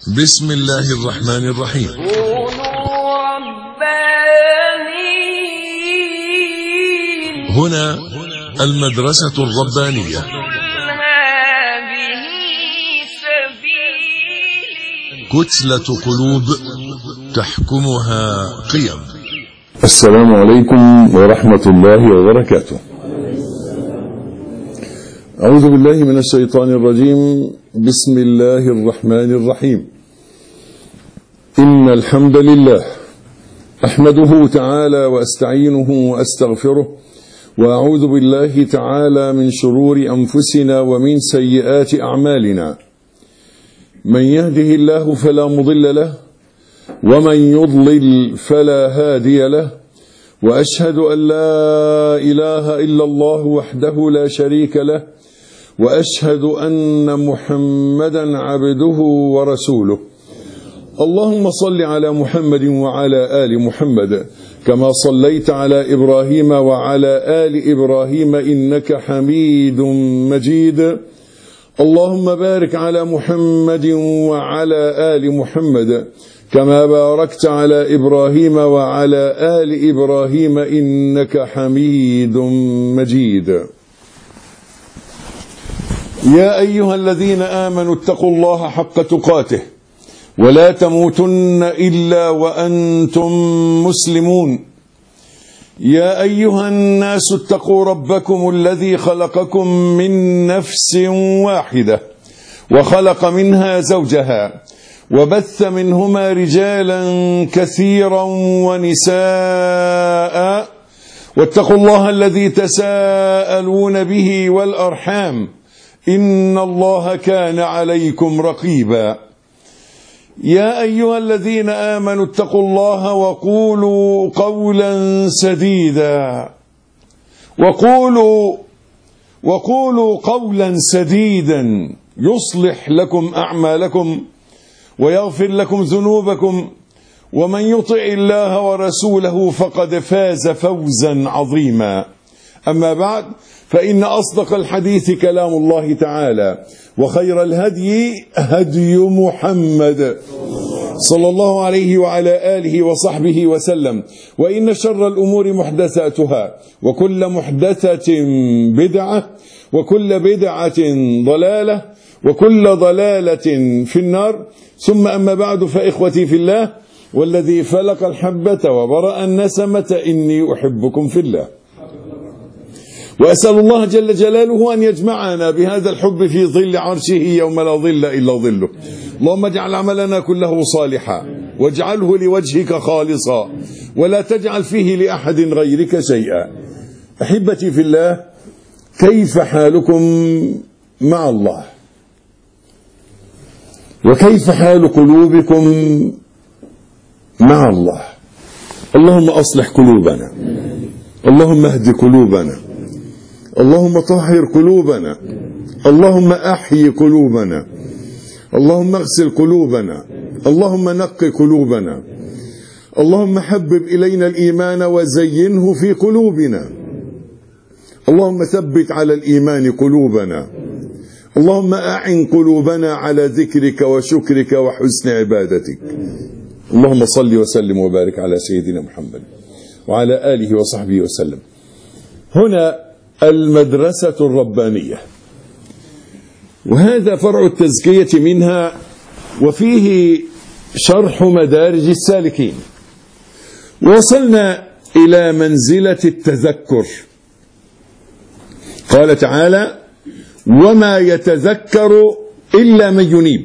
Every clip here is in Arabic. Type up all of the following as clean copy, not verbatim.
بسم الله الرحمن الرحيم. كونوا ربانيين. هنا المدرسة الربانية. هذه سبيلي. كتلة قلوب تحكمها قيم. السلام عليكم ورحمة الله وبركاته. أعوذ بالله من الشيطان الرجيم. بسم الله الرحمن الرحيم. إن الحمد لله أحمده تعالى وأستعينه وأستغفره، وأعوذ بالله تعالى من شرور أنفسنا ومن سيئات أعمالنا. من يهده الله فلا مضل له، ومن يضلل فلا هادي له، وأشهد أن لا إله إلا الله وحده لا شريك له، وأشهد أن محمدا عبده ورسوله. اللهم صل على محمد وعلى آل محمد كما صليت على إبراهيم وعلى آل إبراهيم إنك حميد مجيد. اللهم بارك على محمد وعلى آل محمد كما باركت على إبراهيم وعلى آل إبراهيم إنك حميد مجيد. يا أيها الذين آمنوا اتقوا الله حق تقاته ولا تموتن إلا وأنتم مسلمون. يا أيها الناس اتقوا ربكم الذي خلقكم من نفس واحدة وخلق منها زوجها وبث منهما رجالا كثيرا ونساء، واتقوا الله الذي تساءلون به والأرحام إن الله كان عليكم رقيبا. يا أيها الذين آمنوا اتقوا الله وقولوا قولا سديدا وقولوا قولا سديدا يصلح لكم أعمالكم ويغفر لكم ذنوبكم، ومن يطع الله ورسوله فقد فاز فوزا عظيما. أما بعد، فإن أصدق الحديث كلام الله تعالى، وخير الهدي هدي محمد صلى الله عليه وعلى آله وصحبه وسلم، وإن شر الأمور محدثاتها، وكل محدثة بدعة، وكل بدعة ضلالة، وكل ضلالة في النار. ثم أما بعد، فإخوتي في الله، والذي فلق الحبة وبرأ النسمة إني أحبكم في الله، وأسأل الله جل جلاله أن يجمعنا بهذا الحب في ظل عرشه يوم لا ظل إلا ظله. اللهم اجعل عملنا كله صالحا، واجعله لوجهك خالصا، ولا تجعل فيه لأحد غيرك شيئا. أحبتي في الله، كيف حالكم مع الله؟ وكيف حال قلوبكم مع الله؟ اللهم أصلح قلوبنا، اللهم اهد قلوبنا، اللهم طهر قلوبنا، اللهم أحيي قلوبنا، اللهم اغسل قلوبنا، اللهم نق قلوبنا، اللهم حبب إلينا الإيمان وزينه في قلوبنا، اللهم ثبت على الإيمان قلوبنا، اللهم أعن قلوبنا على ذكرك وشكرك وحسن عبادتك. اللهم صل وسلم وبارك على سيدنا محمد وعلى آله وصحبه وسلم. هنا المدرسة الربانية، وهذا فرع التزكية منها، وفيه شرح مدارج السالكين. وصلنا إلى منزلة التذكر. قال تعالى: وما يتذكر إلا من ينيب.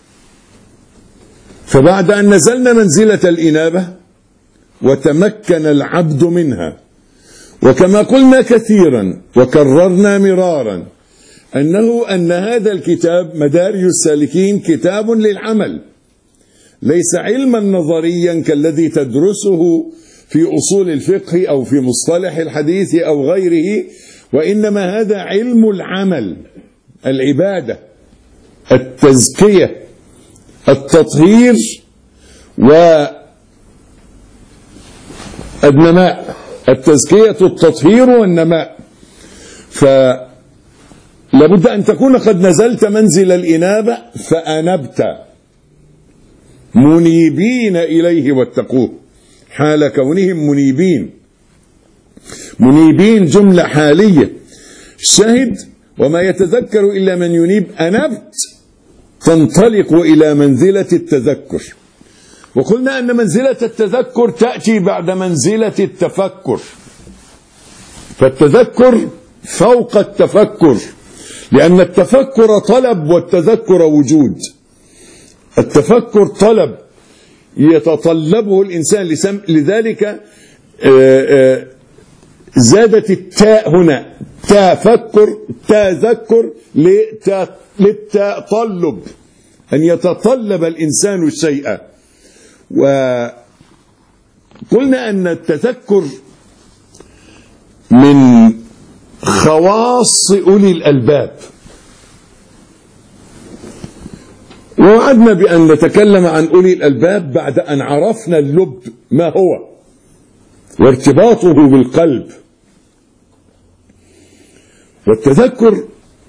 فبعد أن نزلنا منزلة الإنابة وتمكن العبد منها، وكما قلنا كثيرا وكررنا مرارا أن هذا الكتاب مدارج السالكين كتاب للعمل، ليس علما نظريا كالذي تدرسه في أصول الفقه أو في مصطلح الحديث أو غيره، وإنما هذا علم العمل، العبادة، التزكية، التطهير والنماء. التزكية التطهير والنماء. فلابد أن تكون قد نزلت منزل الإنابة فأنبت، منيبين إليه واتقوه، حال كونهم منيبين جملة حالية. الشاهد وما يتذكر إلا من ينيب، أنبت تنطلق إلى منزلة التذكر. وقلنا أن منزلة التذكر تأتي بعد منزلة التفكر، فالتذكر فوق التفكر، لأن التفكر طلب والتذكر وجود. التفكر طلب يتطلبه الإنسان، لذلك زادت التاء هنا، تفكر تذكر للتطلب، أن يتطلب الإنسان الشيء. وقلنا أن التذكر من خواص أولي الألباب، ووعدنا بأن نتكلم عن أولي الألباب بعد أن عرفنا اللب ما هو وارتباطه بالقلب. والتذكر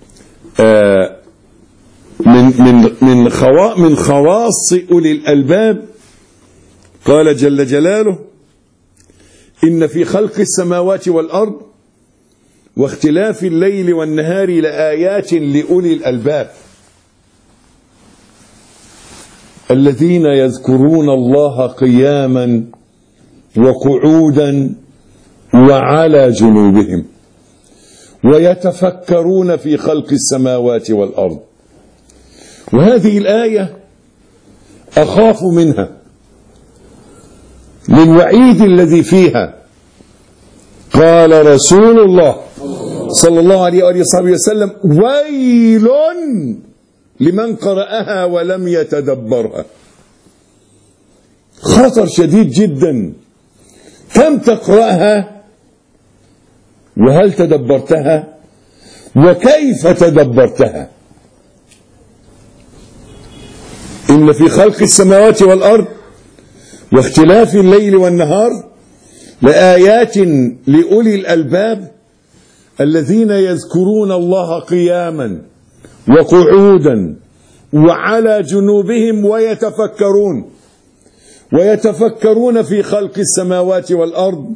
من خواص أولي الألباب. قال جل جلاله: إن في خلق السماوات والأرض واختلاف الليل والنهار لآيات لأولي الألباب الذين يذكرون الله قياما وقعودا وعلى جنوبهم ويتفكرون في خلق السماوات والأرض. وهذه الآية أخاف منها للوعيد الذي فيها. قال رسول الله صلى الله عليه وآله وسلم: ويل لمن قرأها ولم يتدبرها. خطر شديد جدا. كم تقرأها وهل تدبرتها وكيف تدبرتها؟ إن في خلق السماوات والأرض واختلاف الليل والنهار لآيات لأولي الألباب الذين يذكرون الله قياما وقعودا وعلى جنوبهم ويتفكرون في خلق السماوات والأرض.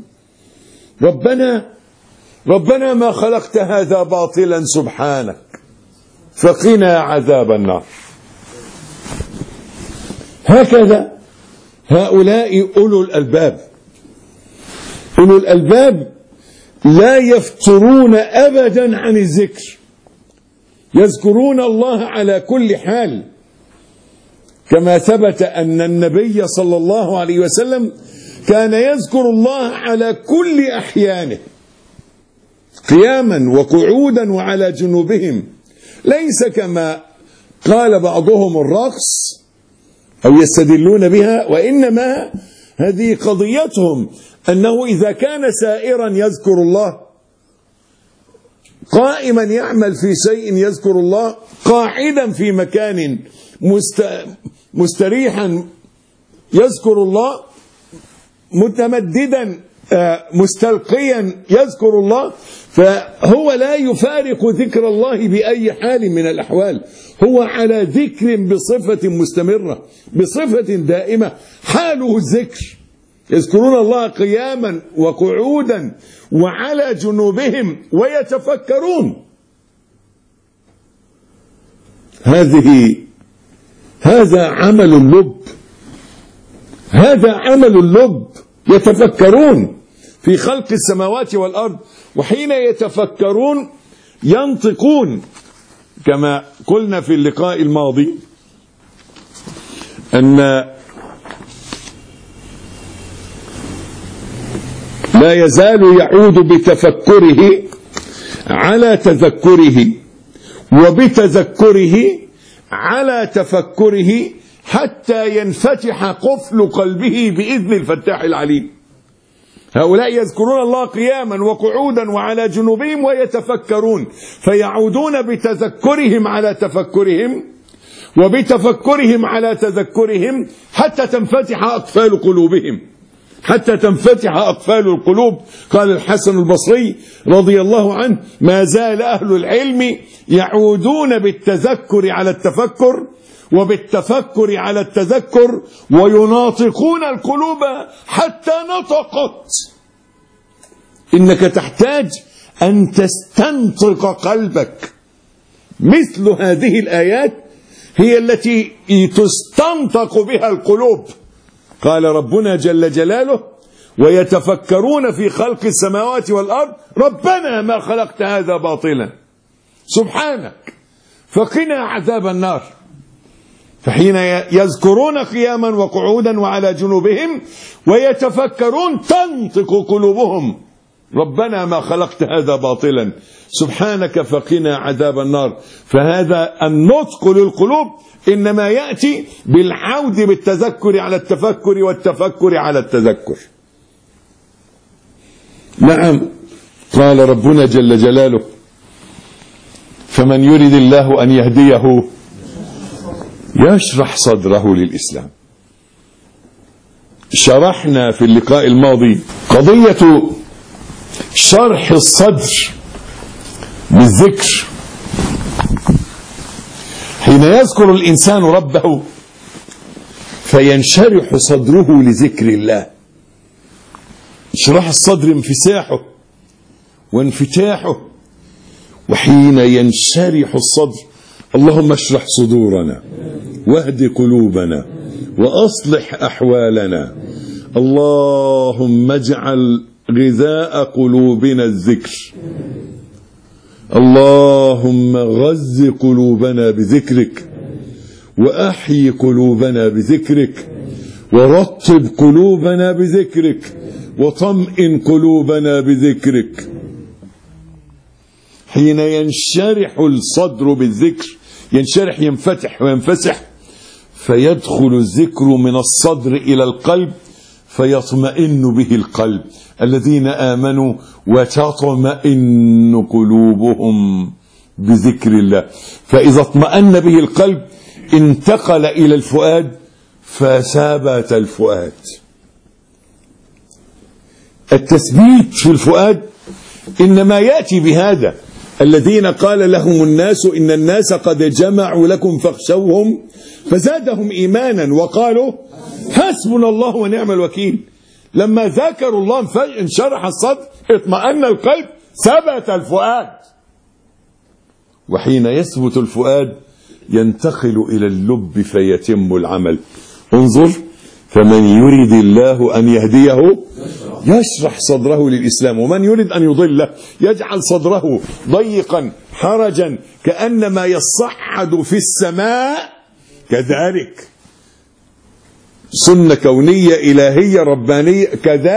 ربنا ما خلقت هذا باطلا سبحانك فقنا عذاب النار. هكذا هؤلاء أولو الألباب. أولو الألباب لا يفترون أبدا عن الذكر، يذكرون الله على كل حال، كما ثبت أن النبي صلى الله عليه وسلم كان يذكر الله على كل أحيانه قياما وقعودا وعلى جنوبهم، ليس كما قال بعضهم الرقص أو يستدلون بها، وإنما هذه قضيتهم أنه إذا كان سائرا يذكر الله، قائما يعمل في شيء يذكر الله، قاعدا في مكان مستريحا يذكر الله، متمددا مستلقيا يذكر الله، فهو لا يفارق ذكر الله بأي حال من الأحوال، هو على ذكر بصفة مستمرة بصفة دائمة، حاله الذكر، يذكرون الله قياما وقعودا وعلى جنوبهم ويتفكرون. هذا عمل اللب، هذا عمل اللب، يتفكرون في خلق السماوات والأرض، وحين يتفكرون ينطقون، كما قلنا في اللقاء الماضي أن لا يزال يعود بتفكره على تذكره وبتذكره على تفكره حتى ينفتح قفل قلبه بإذن الفتاح العليم. هؤلاء يذكرون الله قياما وقعودا وعلى جنوبهم ويتفكرون، فيعودون بتذكرهم على تفكرهم وبتفكرهم على تذكرهم حتى تنفتح أقفال قلوبهم، حتى تنفتح أقفال القلوب. قال الحسن البصري رضي الله عنه: ما زال أهل العلم يعودون بالتذكر على التفكر وبالتفكر على التذكر، ويناطقون القلوب حتى نطقت. إنك تحتاج أن تستنطق قلبك. مثل هذه الآيات هي التي تستنطق بها القلوب. قال ربنا جل جلاله: ويتفكرون في خلق السماوات والأرض ربنا ما خلقت هذا باطلا سبحانك فقنا عذاب النار. فحين يذكرون قياما وقعودا وعلى جنوبهم ويتفكرون تنطق قلوبهم: ربنا ما خلقت هذا باطلا سبحانك فقنا عذاب النار. فهذا النطق للقلوب إنما يأتي بالعود بالتذكر على التفكر والتفكر على التذكر. نعم، قال ربنا جل جلاله: فمن يرد الله أن يهديه يشرح صدره للإسلام. شرحنا في اللقاء الماضي قضية شرح الصدر بالذكر. حين يذكر الإنسان ربه فينشرح صدره لذكر الله. شرح الصدر انفساحه وانفتاحه. وحين ينشرح الصدر: اللهم اشرح صدورنا واهد قلوبنا وأصلح أحوالنا، اللهم اجعل غذاء قلوبنا الذكر، اللهم غذ قلوبنا بذكرك وأحيي قلوبنا بذكرك ورطب قلوبنا بذكرك وطمئن قلوبنا بذكرك. حين ينشرح الصدر بالذكر ينشرح، ينفتح وينفسح، فيدخل الذكر من الصدر إلى القلب فيطمئن به القلب. الذين آمنوا وتطمئن قلوبهم بذكر الله. فإذا اطمأن به القلب انتقل إلى الفؤاد فثبت الفؤاد. التثبيت في الفؤاد إنما يأتي بهذا: الذين قال لهم الناس إن الناس قد جمعوا لكم فاخشوهم فزادهم إيمانا وقالوا حسبنا الله ونعم الوكيل. لما ذكروا الله انشرح الصدر، اطمأن القلب، ثبت الفؤاد. وحين يثبت الفؤاد ينتقل إلى اللب فيتم العمل. انظر: فمن يريد الله أن يهديه يشرح صدره للإسلام، ومن يريد أن يضله يجعل صدره ضيقا حرجا كأنما يصعد في السماء. كذلك سنة كونية إلهية ربانية.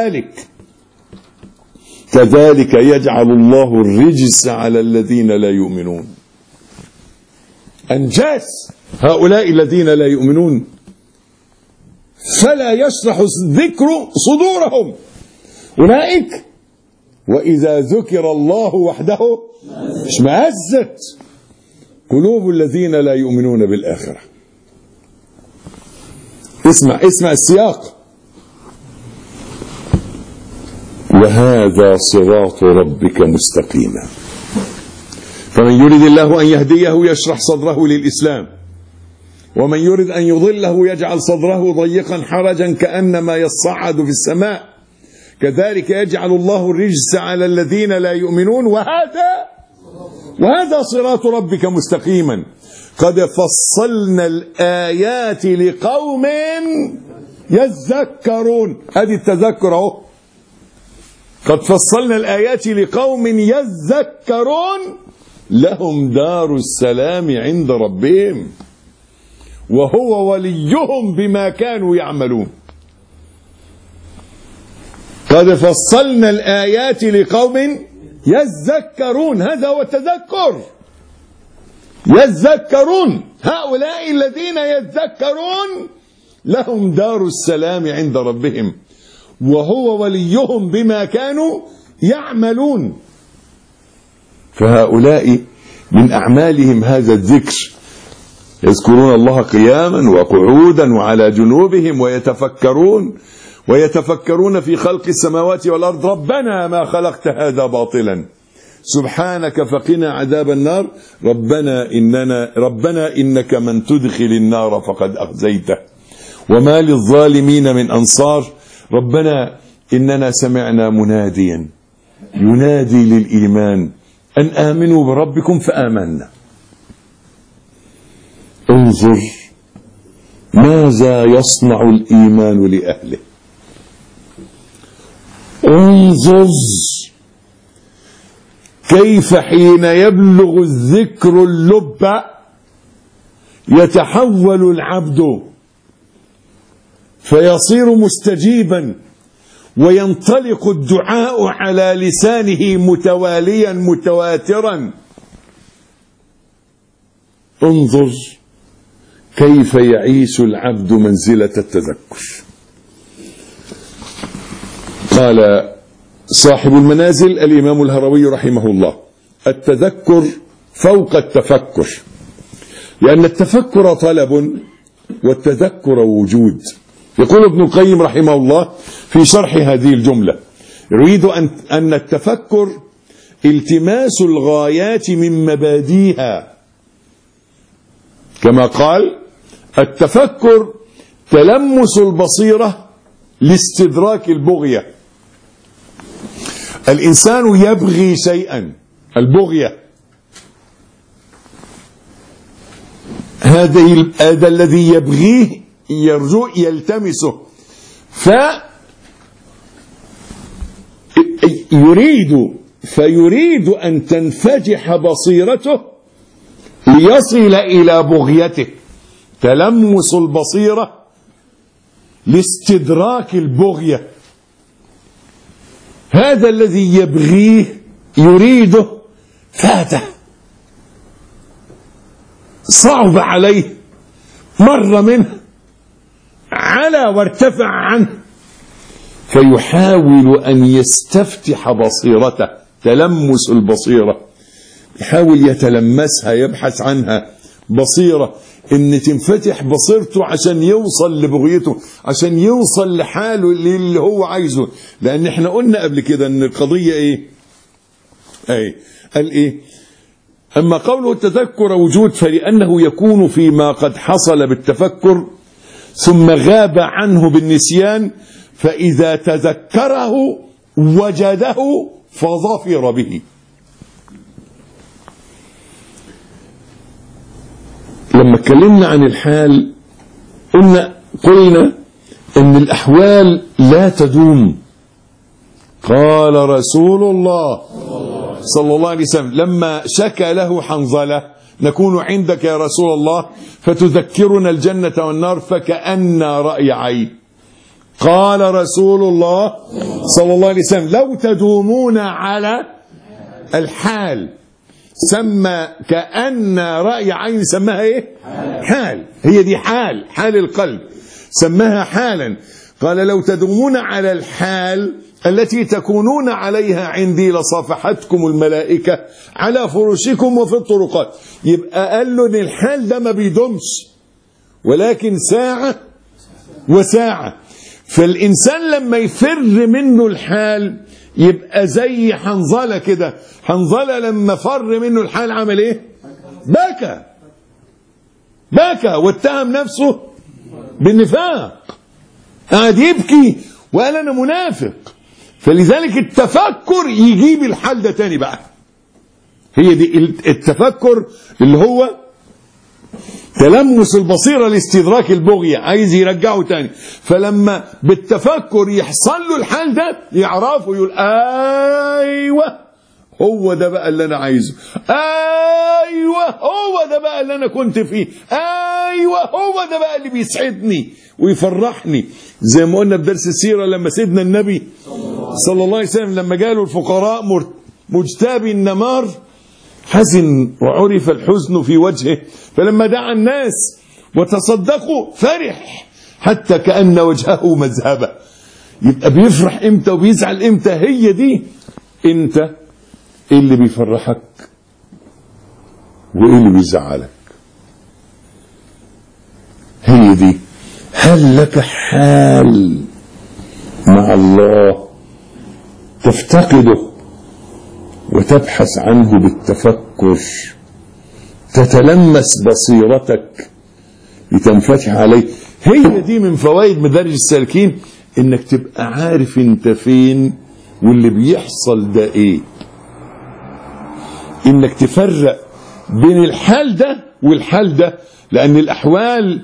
كذلك يجعل الله الرجس على الذين لا يؤمنون. أنجاس هؤلاء الذين لا يؤمنون، فلا يشرح الذكر صدورهم. أولئك وإذا ذكر الله وحده اشمأزت قلوب الذين لا يؤمنون بالآخرة. اسمع السياق: وهذا صراط ربك مستقيما. فمن يريد الله أن يهديه يشرح صدره للإسلام، ومن يريد أن يضله يجعل صدره ضيقا حرجا كأنما يصعد في السماء. كذلك يجعل الله الرجس على الذين لا يؤمنون. وهذا صراط ربك مستقيما. قد فصلنا الآيات لقوم يذكرون. هذه التذكر اهو. قد فصلنا الآيات لقوم يذكرون لهم دار السلام عند ربهم وهو وليهم بما كانوا يعملون. قد فصلنا الآيات لقوم يذكرون. هذا هو التذكر. يذكرون. هؤلاء الذين يذكرون لهم دار السلام عند ربهم وهو وليهم بما كانوا يعملون. فهؤلاء من أعمالهم هذا الذكر، يذكرون الله قياما وقعودا وعلى جنوبهم ويتفكرون في خلق السماوات والأرض ربنا ما خلقت هذا باطلا سبحانك فقنا عذاب النار، ربنا إنك من تدخل النار فقد أخزيته وما للظالمين من أنصار. ربنا إننا سمعنا مناديا ينادي للإيمان أن آمنوا بربكم فآمنا. انظر ماذا يصنع الإيمان لأهله. انظر كيف حين يبلغ الذكر اللب يتحول العبد فيصير مستجيبا وينطلق الدعاء على لسانه متواليا متواترا. انظر كيف يعيش العبد منزلة التذكر. قال صاحب المنازل الإمام الهروي رحمه الله: التذكر فوق التفكر، لأن التفكر طلب والتذكر وجود. يقول ابن القيم رحمه الله في شرح هذه الجملة: يريد أن التفكر التماس الغايات من مبادئها، كما قال: التفكر تلمس البصيرة لاستدراك البغية. الإنسان يبغي شيئا، البغية، هذا الذي يبغيه يرجو يلتمسه، فيريد أن تنفتح بصيرته ليصل إلى بغيته. تلمس البصيرة لاستدراك البغية. هذا الذي يبغيه يريده فاته، صعب عليه، مر منه، علا وارتفع عنه، فيحاول أن يستفتح بصيرته. تلمس البصيرة، يحاول يتلمسها، يبحث عنها. بصيرة ان تنفتح بصيرته عشان يوصل لبغيته، عشان يوصل لحاله اللي هو عايزه. لان احنا قلنا قبل كده ان القضية قال ايه؟ اما قوله التذكر وجود فلانه يكون فيما قد حصل بالتفكر ثم غاب عنه بالنسيان، فاذا تذكره وجده فظفر به. لما اتكلمنا عن الحال قلنا ان الاحوال لا تدوم. قال رسول الله صلى الله عليه وسلم لما شكى له حنظلة: نكون عندك يا رسول الله فتذكرنا الجنة والنار فكأن رأي عين. قال رسول الله صلى الله عليه وسلم: لو تدومون على الحال، سمى كأن رأي عين، سماها ايه؟ حال. هي دي حال القلب، سماها حالا. قال: لو تدومون على الحال التي تكونون عليها عندي لصافحتكم الملائكة على فرشكم وفي الطرقات. يبقى قال له ان الحال ده ما بيدومش، ولكن ساعة وساعة. فالإنسان لما يفر منه الحال يبقى زي حنظلة كده. حنظلة لما فر منه الحال عمل ايه؟ بكى واتهم نفسه بالنفاق، قاعد يبكي وقال انا منافق. فلذلك التفكر يجيب الحال ده تاني بقى. هي دي التفكر اللي هو تلمس البصيرة لاستدراك البغية، عايز يرجعه تاني. فلما بالتفكر يحصل له الحال ده يعرفه، يقول ايوه هو ده بقى اللي انا عايزه، ايوه هو ده بقى اللي انا كنت فيه، ايوه هو ده بقى اللي بيسعدني ويفرحني. زي ما قلنا بدرس السيرة لما سيدنا النبي صلى الله عليه وسلم لما جاله الفقراء مجتابي النمار حزن وعرف الحزن في وجهه، فلما دعا الناس وتصدقوا فرح حتى كأن وجهه مذهبة. يبقى بيفرح امتى وبيزعل امتى؟ هي دي. انت ايه اللي بيفرحك وايه اللي بيزعلك؟ هي دي. هل لك حال مع الله تفتقده وتبحث عنه بالتفكر، تتلمس بصيرتك لتنفتح عليه. هي دي من فوائد مدارج السالكين، انك تبقى عارف انت فين واللي بيحصل ده ايه، انك تفرق بين الحال ده والحال ده، لان الاحوال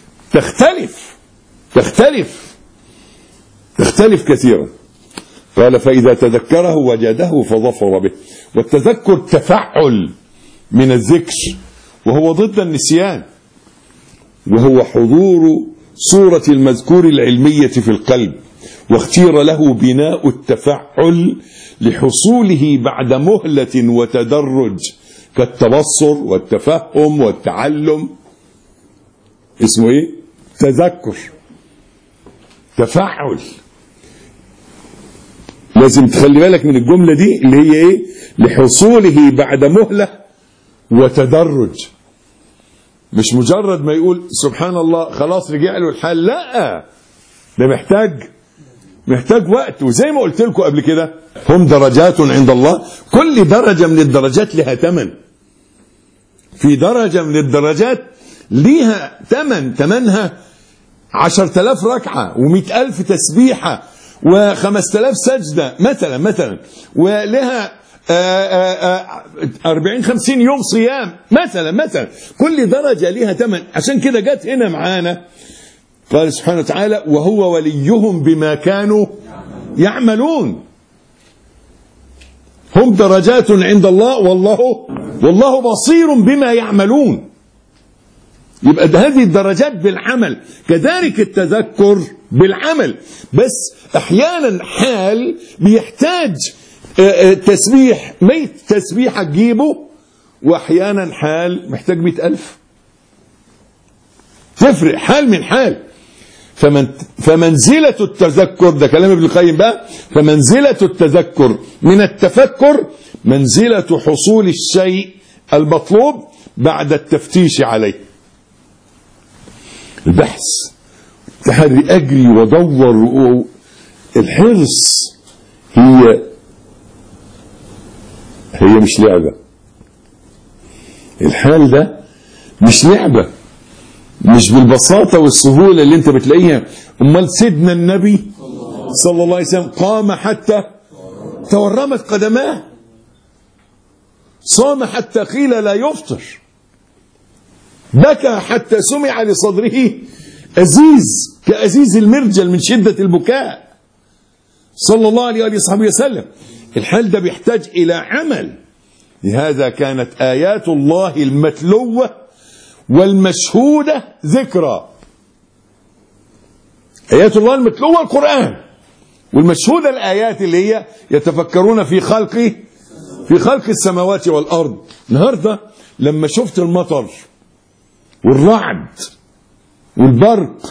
تختلف كثيرا. قال فإذا تذكره وجده فظفر به. والتذكر تفعل من الذكر، وهو ضد النسيان، وهو حضور صورة المذكور العلمية في القلب، واختير له بناء التفعل لحصوله بعد مهلة وتدرج، كالتبصر والتفهم والتعلم. اسمه ايه؟ تذكر، تفعل. لازم تخلي بالك من الجملة دي اللي هي ايه؟ لحصوله بعد مهلة وتدرج. مش مجرد ما يقول سبحان الله خلاص رجع له الحال، لا، ده محتاج وقت. وزي ما قلت لكم قبل كده، هم درجات عند الله، كل درجة من الدرجات لها ثمن. في درجة من الدرجات ليها ثمنها 10,000 ركعة و100,000 تسبيحة و5,000 سجدة مثلا، ولها 40-50 يوم صيام مثلا. كل درجة ليها ثمن. عشان كده جت هنا معانا قال سبحانه وتعالى وهو وليهم بما كانوا يعملون. هم درجات عند الله والله بصير بما يعملون. يبقى هذه الدرجات بالعمل، كذلك التذكر بالعمل. بس احيانا حال بيحتاج تسبيح 100 تسبيحة تجيبه، واحيانا حال محتاج 100,000. تفرق حال من حال. فمنزلة التذكر، ده كلام ابن القيم بقى، فمنزلة التذكر من التفكر منزلة حصول الشيء المطلوب بعد التفتيش عليه. البحث، التحري، أجري ودور. الحرص هي مش لعبة. الحال ده مش لعبة، مش بالبساطة والسهولة اللي انت بتلاقيها. امال سيدنا النبي صلى الله عليه وسلم قام حتى تورمت قدماه، صام حتى قيل لا يفطر، بكى حتى سمع لصدره أزيز كأزيز المرجل من شدة البكاء، صلى الله عليه وصحبه وسلم. الحال ده بيحتاج إلى عمل. لهذا كانت آيات الله المتلوة والمشهودة ذكرى. آيات الله المتلوة القرآن، والمشهودة الآيات اللي هي يتفكرون في خلق السماوات والأرض. النهاردة لما شفت المطر والرعد والبرق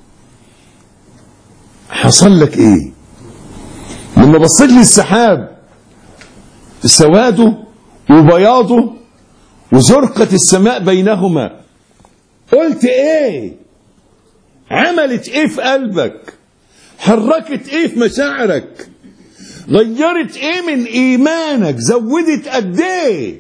حصل لك ايه؟ لما بصيت للسحاب سواده وبياضه وزرقة السماء بينهما، قلت ايه؟ عملت ايه في قلبك؟ حركت ايه في مشاعرك؟ غيرت ايه من ايمانك؟ زودت قد ايه؟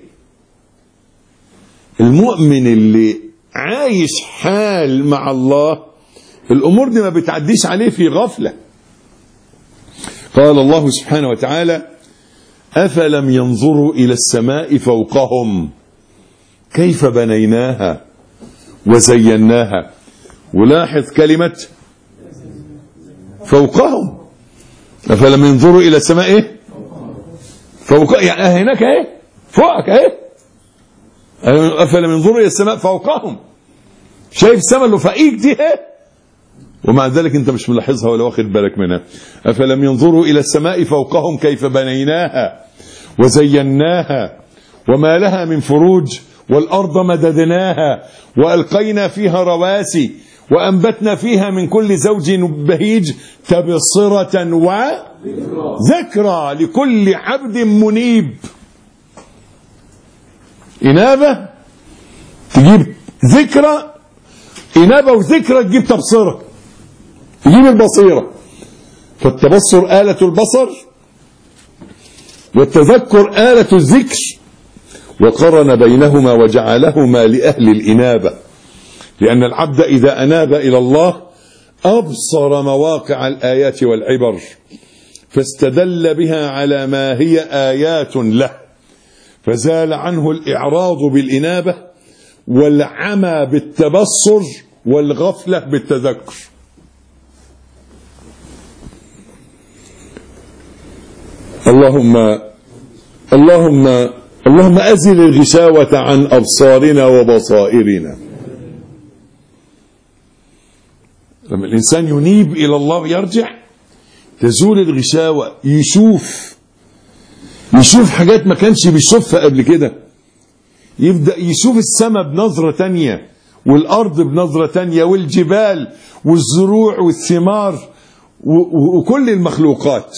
المؤمن اللي عايش حال مع الله الامور دي ما بتعديش عليه في غفلة. قال الله سبحانه وتعالى أفلم ينظروا إلى السماء فوقهم كيف بنيناها وزيناها. ولاحظ كلمة فوقهم. أفلم ينظروا إلى السماء إيه؟ فوق، يعني هناك إيه؟ فوقك إيه؟ أفلم ينظروا إلى السماء فوقهم. شايف السماء اللي فوقيك دي إيه؟ ومع ذلك انت مش ملاحظها ولا واخد بالك منها. أفلم ينظروا إلى السماء فوقهم كيف بنيناها وزيناها وما لها من فروج والأرض مددناها وألقينا فيها رواسي وأنبتنا فيها من كل زوج بهيج تبصرة وذكرى لكل عبد منيب. إنابة تجيب ذكرى، إنابة وذكرى تجيب تبصرة، تجيب البصيرة. فالتبصر آلة البصر والتذكر آلة الذكر، وقرن بينهما وجعلهما لأهل الإنابة، لأن العبد إذا أناب إلى الله أبصر مواقع الآيات والعبر، فاستدل بها على ما هي آيات له، فزال عنه الإعراض بالإنابة والعمى بالتبصر والغفلة بالتذكر. اللهم أزل الغشاوة عن أبصارنا وبصائرنا. لما الإنسان ينيب إلى الله ويرجع تزول الغشاوة، يشوف حاجات ما كانش بيشوفها قبل كده، يبدأ يشوف السماء بنظرة تانية، والأرض بنظرة تانية، والجبال والزروع والثمار وكل المخلوقات.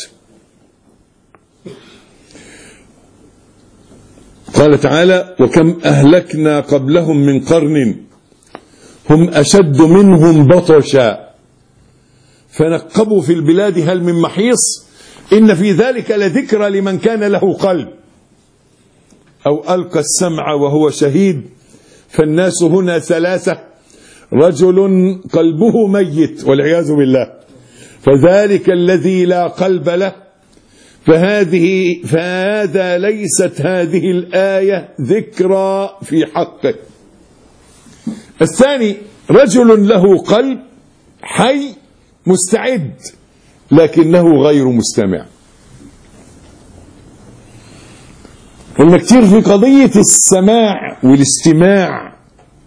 قال تعالى: وكم أهلكنا قبلهم من قرن هم أشد منهم بطشا فنقبوا في البلاد هل من محيص إن في ذلك لذكرى لمن كان له قلب أو ألقى السمع وهو شهيد. فالناس هنا ثلاثة: رجل قلبه ميت والعياذ بالله، فذلك الذي لا قلب له، فهذا ليست هذه الآية ذكرى في حقه. الثاني: رجل له قلب حي مستعد لكنه غير مستمع. قلنا كتير في قضية السماع والاستماع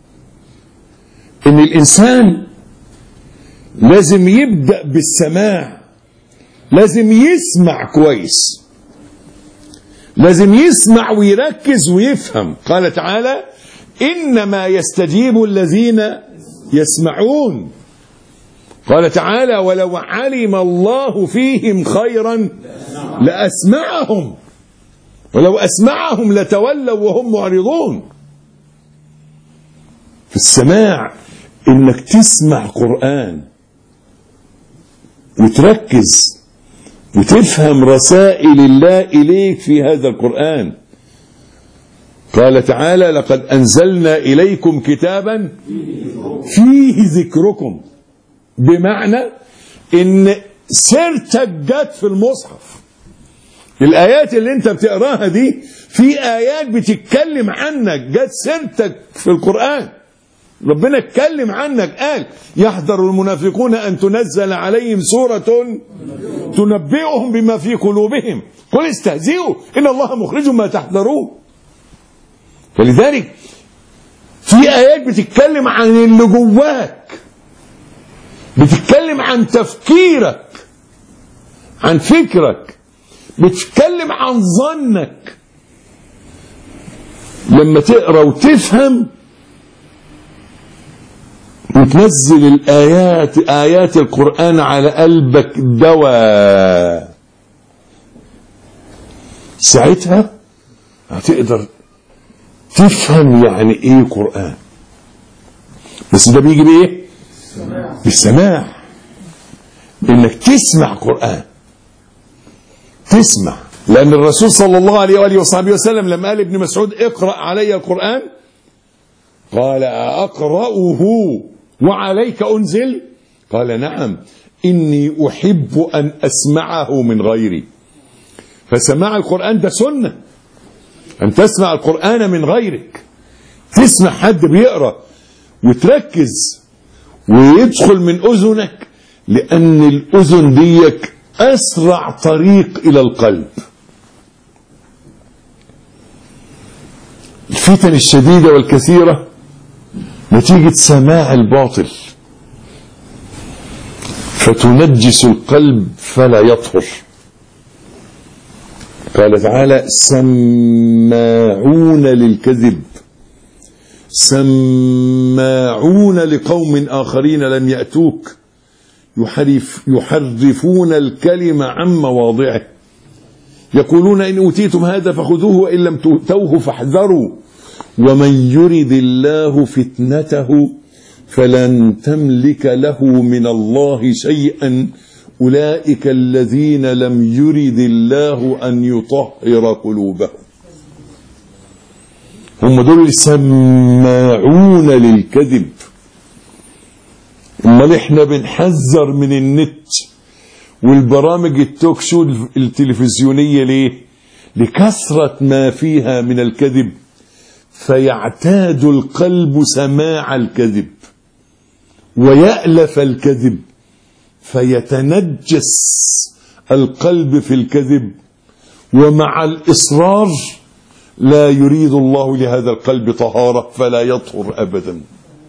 ان الانسان لازم يبدأ بالسماع، لازم يسمع كويس، لازم يسمع ويركز ويفهم. قال تعالى: إنما يستجيب الذين يسمعون. قال تعالى: ولو علم الله فيهم خيرا لأسمعهم ولو أسمعهم لتولوا وهم معرضون. في السماع إنك تسمع قرآن وتركز وتفهم رسائل الله إليك في هذا القرآن. قال تعالى: لقد أنزلنا إليكم كتابا فيه ذكركم، بمعنى إن سيرتك جت في المصحف. الآيات اللي انت بتقراها دي في آيات بتتكلم عنك، جت سيرتك في القرآن. ربنا اتكلم عنك، قال: يحذر المنافقون أن تنزل عليهم سورة تنبئهم بما في قلوبهم قل استهزئوا إن الله مخرج ما تحذرون. فلذلك في آيات بتتكلم عن اللي جواك، بتتكلم عن تفكيرك، عن فكرك، بتتكلم عن ظنك. لما تقرأ وتفهم وتنزل الآيات، آيات القرآن على قلبك دواء، ساعتها هتقدر تفهم يعني ايه قرآن. بس ده بيجي بايه؟ بالسماع. انك تسمع قرآن، تسمع. لأن الرسول صلى الله عليه وآله وصحبه وسلم لما قال ابن مسعود: اقرأ علي القرآن، قال: أقرأه وعليك أنزل؟ قال: نعم، إني أحب أن أسمعه من غيري. فسماع القرآن ده سنة، أن تسمع القرآن من غيرك، تسمع حد بيقرأ وتركز ويدخل من أذنك، لأن الأذن ديك أسرع طريق إلى القلب. الفتن الشديدة والكثيرة نتيجة سماع الباطل، فتنجس القلب فلا يطهر. قال تعالى: سماعون للكذب، سماعون لقوم آخرين لم يأتوك، يحرفون الكلم عن مواضعه، يقولون إن أوتيتم هذا فخذوه وإن لم تؤتوه فاحذروا، ومن يرد الله فتنته فلن تملك له من الله شيئا أولئك الذين لم يرد الله أن يطهر قلوبهم. هم دول سماعون للكذب. امال احنا بنحذر من النت والبرامج التوك شو التلفزيونية ليه؟ لكثرة ما فيها من الكذب، فيعتاد القلب سماع الكذب ويألف الكذب، فيتنجس القلب في الكذب، ومع الإصرار لا يريد الله لهذا القلب طهارة فلا يطهر أبدا.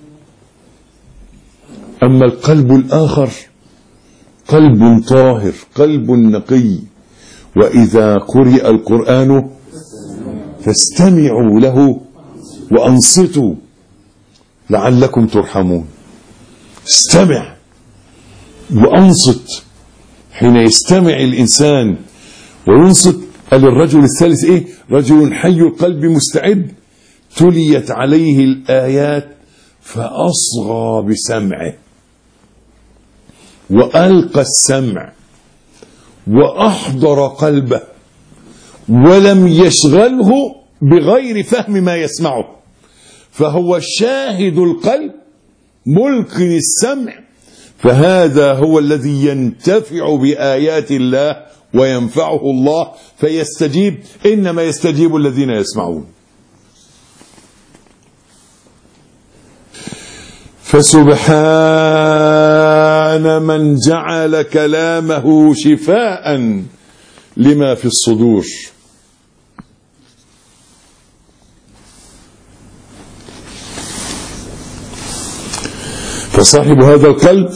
أما القلب الآخر قلب طاهر، قلب نقي. وإذا قرئ القرآن فاستمعوا له وأنصتوا لعلكم ترحمون. استمع وأنصت. حين يستمع الإنسان وينصت، قال الرجل الثالث إيه؟ رجل حي القلب مستعد تليت عليه الآيات فأصغى بسمعه وألقى السمع وأحضر قلبه ولم يشغله بغير فهم ما يسمعه، فهو شاهد القلب ملقي السمع، فهذا هو الذي ينتفع بآيات الله وينفعه الله فيستجيب. إنما يستجيب الذين يسمعون. فسبحان من جعل كلامه شفاء لما في الصدور. فصاحب هذا القلب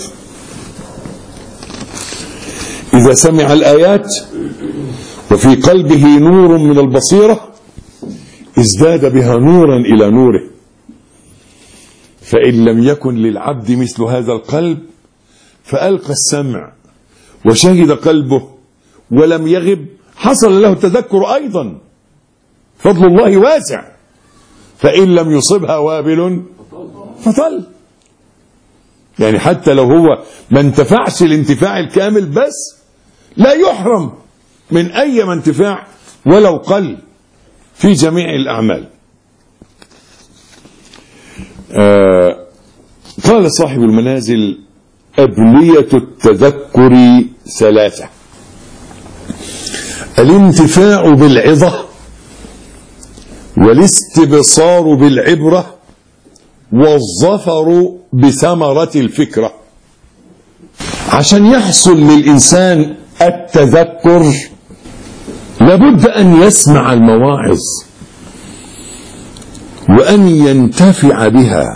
إذا سمع الآيات وفي قلبه نور من البصيرة ازداد بها نورا إلى نوره. فإن لم يكن للعبد مثل هذا القلب فألقى السمع وشهد قلبه ولم يغب، حصل له التذكر أيضا. فضل الله واسع. فإن لم يصبها وابل فطل. يعني حتى لو هو ما انتفعش الانتفاع الكامل بس لا يحرم من أي انتفاع ولو قل في جميع الأعمال. قال صاحب المنازل: أبنية التذكر ثلاثة: الانتفاع بالعظة، والاستبصار بالعبرة، والظفر بثمرة الفكرة. عشان يحصل للإنسان التذكر لابد أن يسمع المواعظ وأن ينتفع بها،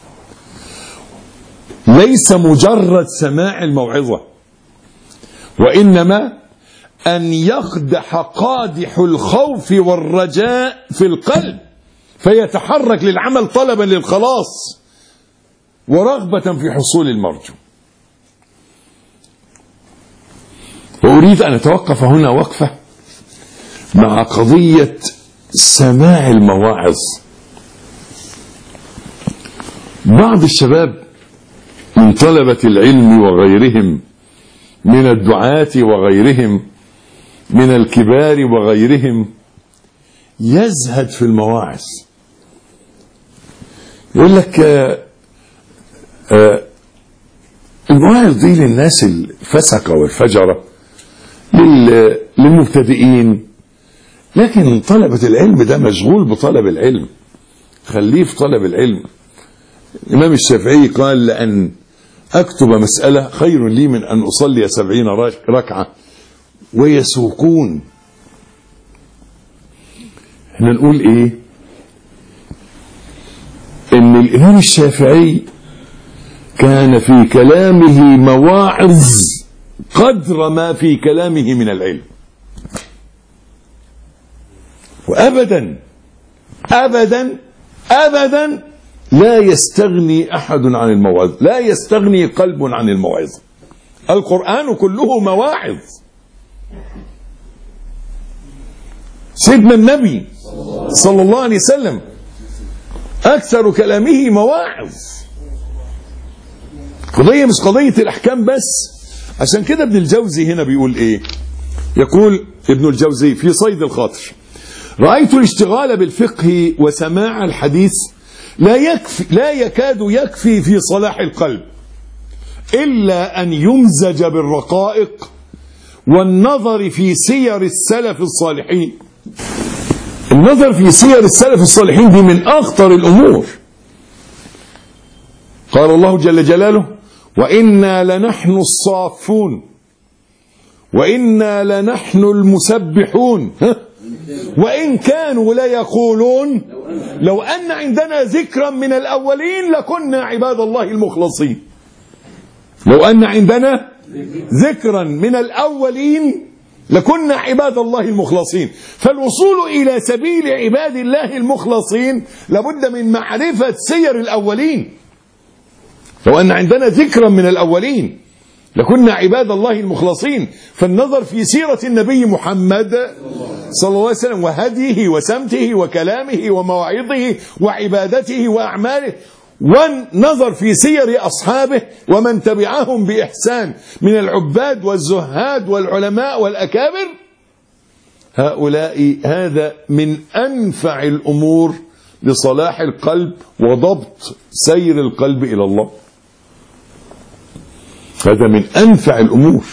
ليس مجرد سماع الموعظة، وإنما أن يقدح قادح الخوف والرجاء في القلب فيتحرك للعمل طلبا للخلاص ورغبة في حصول المرجو. وأريد أن أتوقف هنا وقفة مع قضية سماع المواعظ. بعض الشباب من طلبة العلم وغيرهم، من الدعاة وغيرهم، من الكبار وغيرهم، يزهد في المواعظ. يقول لك المواعظ دي للناس الفسقة والفجرة، للمبتدئين، لكن طلبة العلم ده مشغول بطلب العلم، خليه في طلب العلم. الإمام الشافعي قال: لأن أكتب مسألة خير لي من أن أصلي 70 ركعة ويسوقون. احنا نقول إيه؟ إن الإمام الشافعي كان في كلامه مواعظ قدر ما في كلامه من العلم، وأبدا أبدا أبدا لا يستغني أحد عن الموعظة، لا يستغني قلب عن الموعظة. القرآن كله مواعظ. سيدنا النبي صلى الله عليه وسلم أكثر كلامه مواعظ. قضية مش قضية الأحكام بس، عشان كده ابن الجوزي هنا بيقول ايه؟ يقول ابن الجوزي في صيد الخاطر: رأيت الاشتغال بالفقه وسماع الحديث لا يكاد يكفي في صلاح القلب إلا أن يمزج بالرقائق والنظر في سير السلف الصالحين. النظر في سير السلف الصالحين دي من أخطر الأمور. قال الله جل جلاله: وإنا لنحن الصافون وإنا لنحن المسبحون وإن كانوا ليقولون لو أن عندنا ذكرا من الأولين لكنا عباد الله المخلصين. لو أن عندنا ذكرا من الأولين لكنا عباد الله المخلصين. فالوصول إلى سبيل عباد الله المخلصين لابد من معرفة سير الأولين. لو أن عندنا ذكرا من الأولين لكنا عباد الله المخلصين. فالنظر في سيرة النبي محمد صلى الله عليه وسلم وهديه وسمته وكلامه ومواعظه وعبادته وأعماله، والنظر في سير أصحابه ومن تبعهم بإحسان من العباد والزهاد والعلماء والأكابر، هؤلاء هذا من أنفع الأمور لصلاح القلب وضبط سير القلب إلى الله. هذا من أنفع الأمور.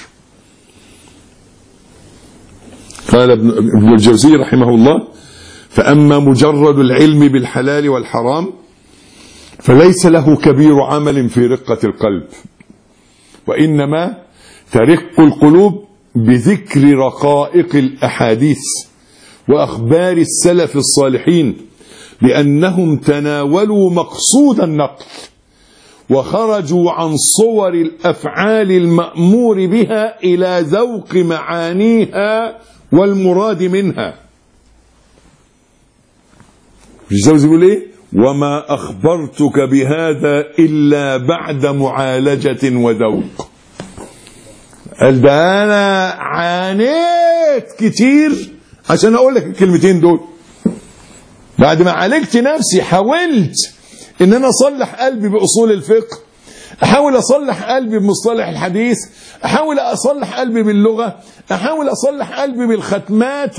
قال ابن الجوزي رحمه الله: فأما مجرد العلم بالحلال والحرام فليس له كبير عمل في رقة القلب، وإنما ترق القلوب بذكر رقائق الأحاديث وأخبار السلف الصالحين، لأنهم تناولوا مقصود النقل وخرجوا عن صور الأفعال المأمور بها إلى ذوق معانيها والمراد منها. الجوزي يقول ايه؟ وما أخبرتك بهذا إلا بعد معالجة وذوق. قال ده أنا عانيت كتير عشان أقول لك الكلمتين دول. بعد ما عالجت نفسي حاولت إن أنا أصلح قلبي بأصول الفقه، أحاول أصلح قلبي بمصطلح الحديث، أحاول أصلح قلبي باللغة، أحاول أصلح قلبي بالختمات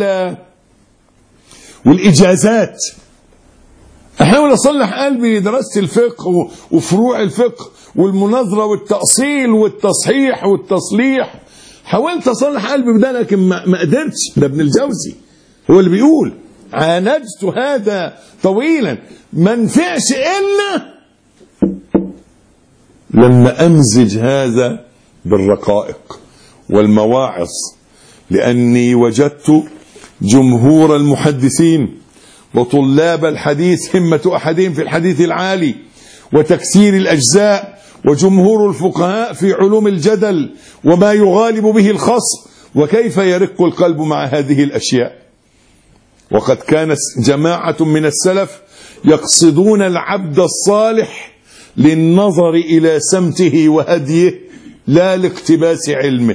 والإجازات، أحاول أصلح قلبي لدراسة الفقه وفروع الفقه والمناظرة والتأصيل والتصحيح والتصليح. حاولت أصلح قلبي بده لكن ما قدرتش. ده ابن الجوزي هو اللي بيقول: عاندت هذا طويلا، ما نفعش إلا لما أمزج هذا بالرقائق والمواعظ، لأني وجدت جمهور المحدثين وطلاب الحديث همة أحدهم في الحديث العالي وتكسير الأجزاء، وجمهور الفقهاء في علوم الجدل وما يغالب به الخصم، وكيف يرق القلب مع هذه الأشياء. وقد كان جماعة من السلف يقصدون العبد الصالح للنظر إلى سمته وهديه لا لاقتباس علمه.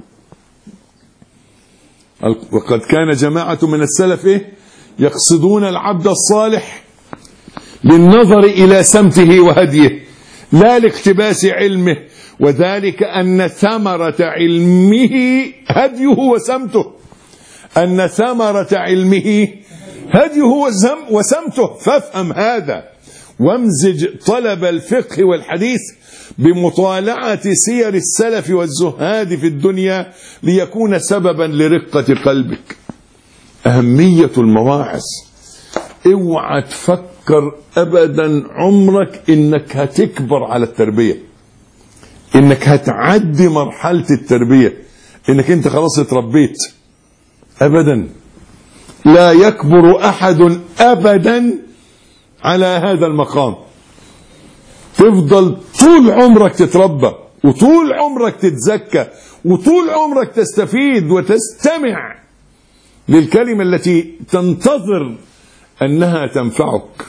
وقد كان جماعة من السلف يقصدون العبد الصالح للنظر إلى سمته وهديه لا لاقتباس علمه، وذلك أن ثمرة علمه هديه وسمته، أن ثمرة علمه هديه وسمته. فافهم هذا وامزج طلب الفقه والحديث بمطالعة سير السلف والزهاد في الدنيا ليكون سببا لرقة قلبك. أهمية المواعظ. اوعى تفكر أبدا عمرك إنك هتكبر على التربية، إنك هتعدي مرحلة التربية، إنك أنت خلاص اتربيت. أبدا لا يكبر أحد أبدا على هذا المقام. تفضل طول عمرك تتربى، وطول عمرك تتزكى، وطول عمرك تستفيد وتستمع للكلمة التي تنتظر أنها تنفعك.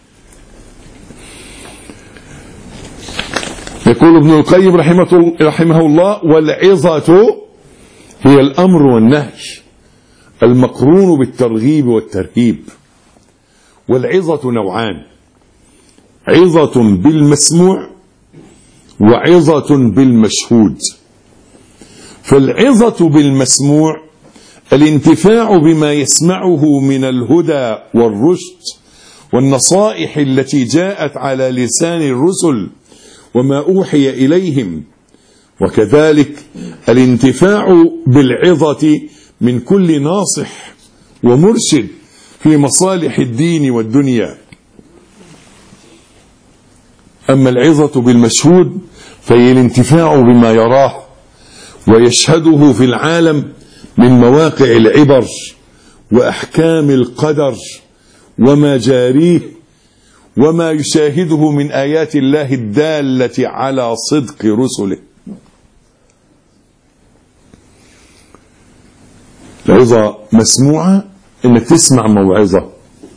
يقول ابن القيم رحمه الله: والعظة هي الأمر والنهي المقرون بالترغيب والترهيب. والعظة نوعان: عظة بالمسموع وعظة بالمشهود. فالعظة بالمسموع الانتفاع بما يسمعه من الهدى والرشد والنصائح التي جاءت على لسان الرسل وما أوحي إليهم، وكذلك الانتفاع بالعظة من كل ناصح ومرشد في مصالح الدين والدنيا. أما العظة بالمشهود فهي الانتفاع بما يراه ويشهده في العالم من مواقع العبر وأحكام القدر وما جاريه وما يشاهده من آيات الله الدالة على صدق رسله. العظة مسموعة، انك تسمع موعظة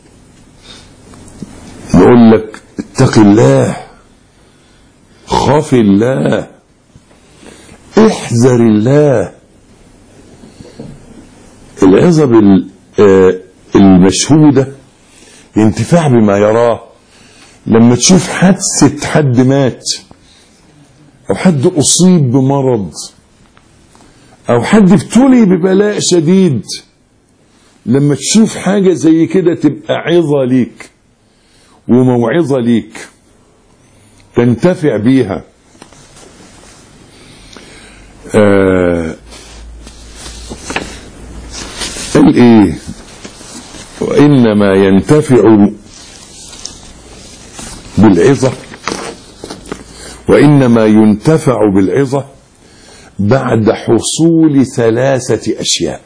يقول لك اتق الله، خاف الله، احذر الله. العظة المشهودة الانتفاع بما يراه. لما تشوف حادثة حد مات او حد اصيب بمرض او حد ابتلي ببلاء شديد، لما تشوف حاجة زي كده تبقى عظة ليك وموعظة ليك تنتفع بيها. قال ايه؟ وإنما ينتفع بالعظة، وإنما ينتفع بالعظة بعد حصول 3 أشياء: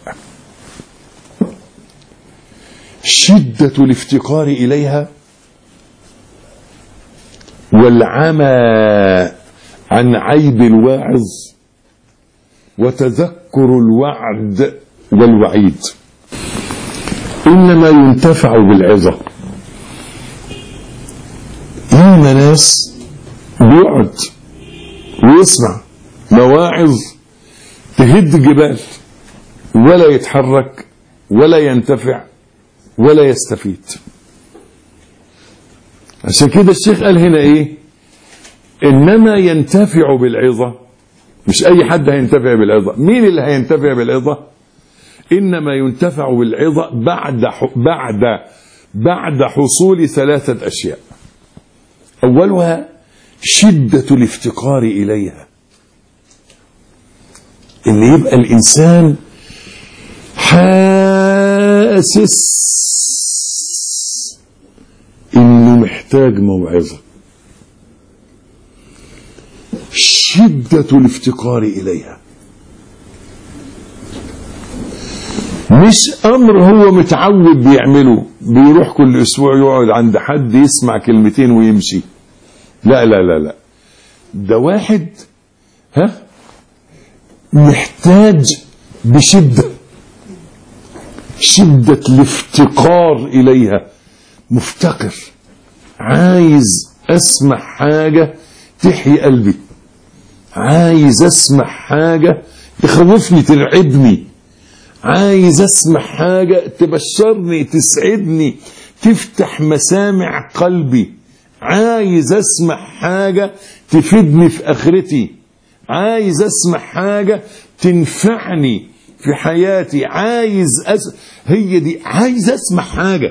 شدة الافتقار إليها، والعمى عن عيب الواعظ، وتذكر الوعد والوعيد. إنما ينتفع بالعظة. ياما ناس بيقعد ويسمع مواعظ تهد جبال ولا يتحرك ولا ينتفع ولا يستفيد. عشان كده الشيخ قال هنا ايه؟ انما ينتفع بالعظة. مش اي حد هينتفع بالعظة. مين اللي هينتفع بالعظة؟ انما ينتفع بالعظة بعد حصول 3 أشياء. اولها شدة الافتقار اليها، ان يبقى الانسان حاسس انه محتاج موعظة. شدة الافتقار اليها، مش امر هو متعود بيعمله، بيروح كل اسبوع يقعد عند حد يسمع كلمتين ويمشي. لا لا لا لا، ده واحد محتاج بشدة، شدة الافتقار إليها، مفتقر، عايز أسمع حاجة تحيي قلبي، عايز أسمع حاجة تخوفني ترعبني، عايز أسمع حاجة تبشرني تسعدني تفتح مسامع قلبي، عايز أسمع حاجة تفيدني في آخرتي، عايز أسمع حاجة تنفعني في حياتي، هي دي، عايز أسمع حاجة.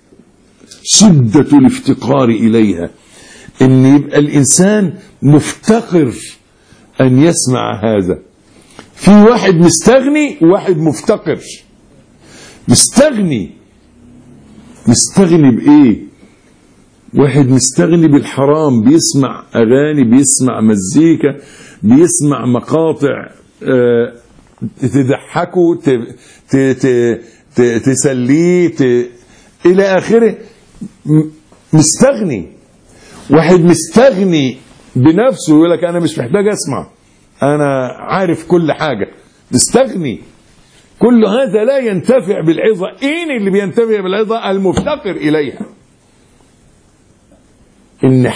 شدة الافتقار إليها، إن يبقى الإنسان مفتقر أن يسمع هذا. في واحد مستغني وواحد مفتقر. مستغني بإيه؟ واحد مستغني بالحرام، بيسمع أغاني، بيسمع مزيكا، بيسمع مقاطع تضحكه، تسليه، إلى آخره. مستغني. واحد مستغني بنفسه، يقول لك أنا مش محتاج أسمع، أنا عارف كل حاجة. مستغني. كل هذا لا ينتفع بالعظة. إيه اللي بينتفع بالعظة؟ المفتقر إليها، إن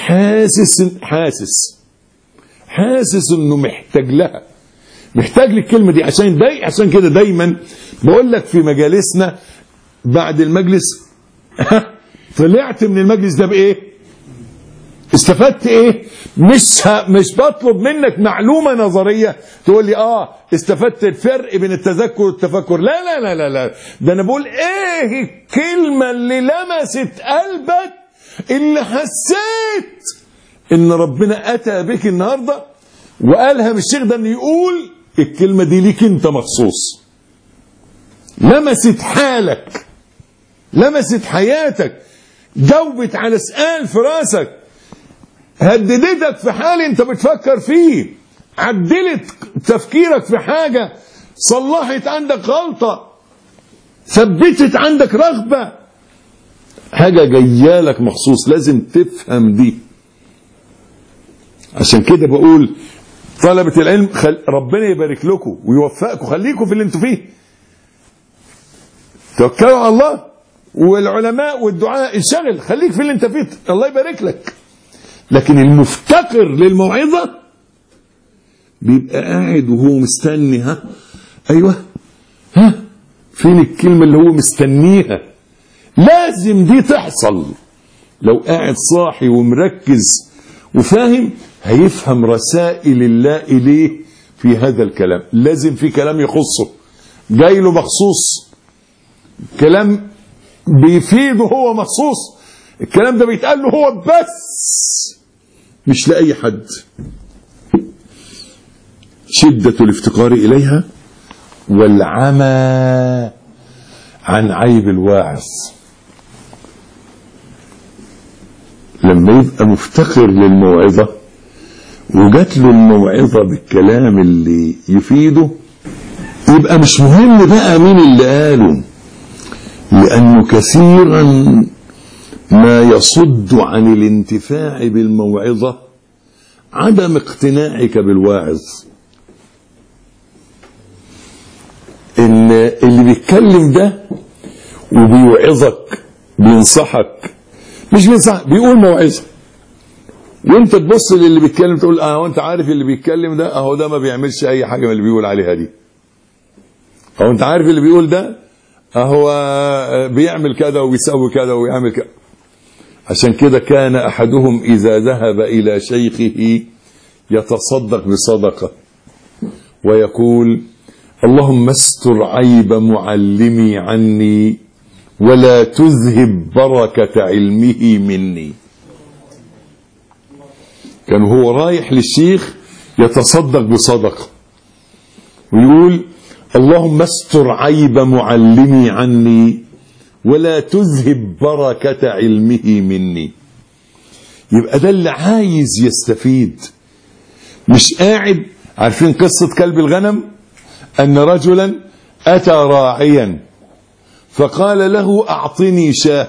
حاسس إنه محتاج لها، محتاج للكلمة دي. عشان كده دايما بقول لك في مجالسنا بعد المجلس طلعت من المجلس ده بإيه؟ استفدت ايه؟ مش بطلب منك معلومة نظرية تقول لي استفدت الفرق بين التذكر والتفكر. لا لا لا لا لا، ده انا بقول ايه الكلمة اللي لمست قلبك، اللي حسيت ان ربنا اتى بك النهاردة وقالها من الشيخ ده، ان يقول الكلمة دي ليك انت مخصوص، لمست حالك، لمست حياتك، جاوبت على سؤال في راسك، هددتك في حال انت بتفكر فيه، عدلت تفكيرك في حاجة، صلحت عندك غلطة، ثبتت عندك رغبة، حاجة جايالك مخصوص. لازم تفهم دي. عشان كده بقول طلبة العلم ربنا يبارك لكم ويوفقكم، خليكم في اللي انتوا فيه، توكلوا على الله، والعلماء والدعاء انشغل، خليك في اللي انت فيه، الله يبارك لك. لكن المفتقر للموعظة بيبقى قاعد وهو مستني، ايوه فين الكلمة اللي هو مستنيها. لازم دي تحصل. لو قاعد صاحي ومركز وفاهم هيفهم رسائل الله إليه في هذا الكلام. لازم في كلام يخصه جاي له مخصوص، كلام بيفيده هو مخصوص، الكلام ده بيتقال له هو بس، مش لأي حد. شدة الافتقار إليها والعمى عن عيب الواعظ. لما يبقى مفتقر للموعظة وجات له الموعظة بالكلام اللي يفيده، يبقى مش مهم بقى مين اللي قاله، لأنه كثيرا ما يصد عن الانتفاع بالموعظة عدم اقتناعك بالواعظ. ان اللي بيتكلم ده وبيوعظك بينصحك، مش بينصحك، بيقول موعظة، وانت تبص للي بيتكلم تقول وانت عارف اللي بيتكلم ده اهو ده ما بيعملش اي حاجة من اللي بيقول عليها دي، اهو انت عارف اللي بيقول ده اهو بيعمل كذا وبيسوي كذا ويعمل كذا. عشان كده كان احدهم اذا ذهب الى شيخه يتصدق بصدقة ويقول اللهم استر عيب معلمي عني ولا تذهب بركة علمه مني. كان هو رايح للشيخ يتصدق بصدقة ويقول اللهم استر عيب معلمي عني ولا تذهب بركة علمه مني. يبقى ده اللي عايز يستفيد، مش قاعد. عارفين قصة كلب الغنم؟ أن رجلا أتى راعيا فقال له أعطني شاة،